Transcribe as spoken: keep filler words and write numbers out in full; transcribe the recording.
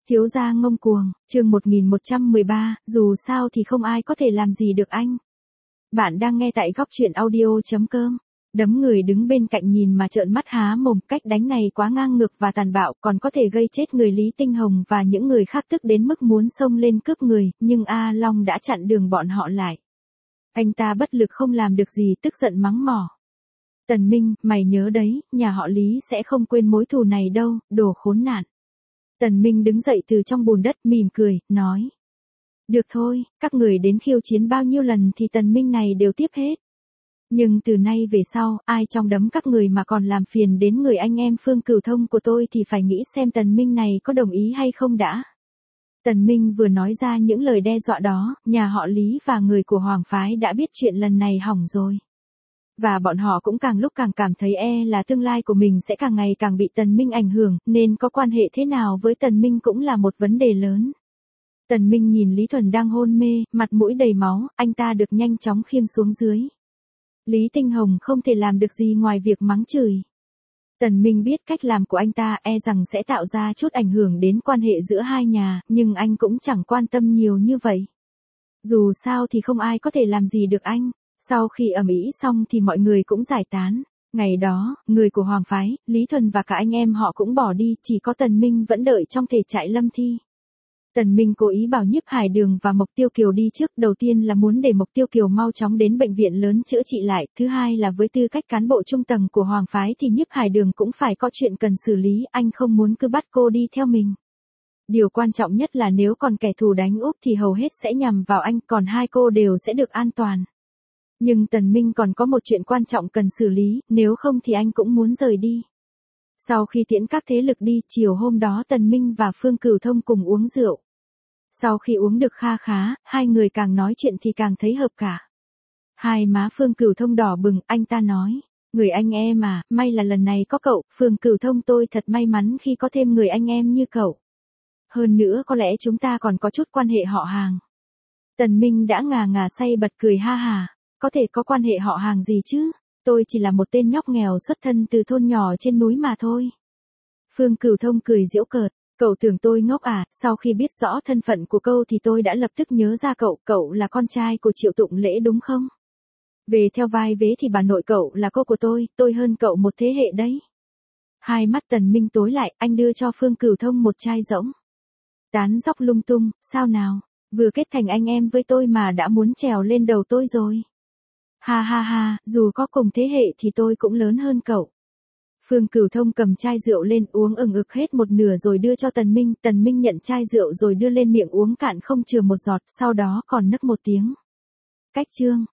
Thiếu gia ngông cuồng, chương một nghìn một trăm mười ba, dù sao thì không ai có thể làm gì được anh. Bạn đang nghe tại góc truyện audio.com. Đấm người đứng bên cạnh nhìn mà trợn mắt há mồm, cách đánh này quá ngang ngược và tàn bạo, còn có thể gây chết người Lý Tinh Hồng và những người khác tức đến mức muốn xông lên cướp người, nhưng A Long đã chặn đường bọn họ lại. Anh ta bất lực không làm được gì, tức giận mắng mỏ. Tần Minh, mày nhớ đấy, nhà họ Lý sẽ không quên mối thù này đâu, đồ khốn nạn. Tần Minh đứng dậy từ trong bùn đất, mỉm cười, nói. Được thôi, các người đến khiêu chiến bao nhiêu lần thì Tần Minh này đều tiếp hết. Nhưng từ nay về sau, ai trong đấm các người mà còn làm phiền đến người anh em Phương Cửu Thông của tôi thì phải nghĩ xem Tần Minh này có đồng ý hay không đã. Tần Minh vừa nói ra những lời đe dọa đó, nhà họ Lý và người của Hoàng Phái đã biết chuyện lần này hỏng rồi. Và bọn họ cũng càng lúc càng cảm thấy e là tương lai của mình sẽ càng ngày càng bị Tần Minh ảnh hưởng, nên có quan hệ thế nào với Tần Minh cũng là một vấn đề lớn. Tần Minh nhìn Lý Thuần đang hôn mê, mặt mũi đầy máu, anh ta được nhanh chóng khiêng xuống dưới. Lý Tinh Hồng không thể làm được gì ngoài việc mắng chửi. Tần Minh biết cách làm của anh ta e rằng sẽ tạo ra chút ảnh hưởng đến quan hệ giữa hai nhà, nhưng anh cũng chẳng quan tâm nhiều như vậy. Dù sao thì không ai có thể làm gì được anh. Sau khi ầm ĩ xong thì mọi người cũng giải tán. Ngày đó, người của Hoàng Phái, Lý Thuần và cả anh em họ cũng bỏ đi, chỉ có Tần Minh vẫn đợi trong thể trại Lâm Thi. Tần Minh cố ý bảo Nhiếp Hải Đường và Mộc Tiêu Kiều đi trước, đầu tiên là muốn để Mộc Tiêu Kiều mau chóng đến bệnh viện lớn chữa trị lại, thứ hai là với tư cách cán bộ trung tầng của Hoàng Phái thì Nhiếp Hải Đường cũng phải có chuyện cần xử lý, anh không muốn cứ bắt cô đi theo mình. Điều quan trọng nhất là nếu còn kẻ thù đánh úp thì hầu hết sẽ nhằm vào anh, còn hai cô đều sẽ được an toàn. Nhưng Tần Minh còn có một chuyện quan trọng cần xử lý, nếu không thì anh cũng muốn rời đi. Sau khi tiễn các thế lực đi, chiều hôm đó Tần Minh và Phương Cửu Thông cùng uống rượu. Sau khi uống được kha khá, hai người càng nói chuyện thì càng thấy hợp cả. Hai má Phương Cửu Thông đỏ bừng, anh ta nói, người anh em à, may là lần này có cậu, Phương Cửu Thông tôi thật may mắn khi có thêm người anh em như cậu. Hơn nữa có lẽ chúng ta còn có chút quan hệ họ hàng. Tần Minh đã ngà ngà say bật cười ha hà. Có thể có quan hệ họ hàng gì chứ, tôi chỉ là một tên nhóc nghèo xuất thân từ thôn nhỏ trên núi mà thôi. Phương Cửu Thông cười giễu cợt, cậu tưởng tôi ngốc à, sau khi biết rõ thân phận của cậu thì tôi đã lập tức nhớ ra cậu, cậu là con trai của Triệu Tụng Lễ đúng không? Về theo vai vế thì bà nội cậu là cô của tôi, tôi hơn cậu một thế hệ đấy. Hai mắt Tần Minh tối lại, anh đưa cho Phương Cửu Thông một chai rỗng. Tán dóc lung tung, sao nào, vừa kết thành anh em với tôi mà đã muốn trèo lên đầu tôi rồi. Ha ha ha, dù có cùng thế hệ thì tôi cũng lớn hơn cậu. Phương Cửu Thông cầm chai rượu lên uống ừng ực hết một nửa rồi đưa cho Tần Minh. Tần Minh nhận chai rượu rồi đưa lên miệng uống cạn không chừa một giọt, sau đó còn nấc một tiếng. Cách chương.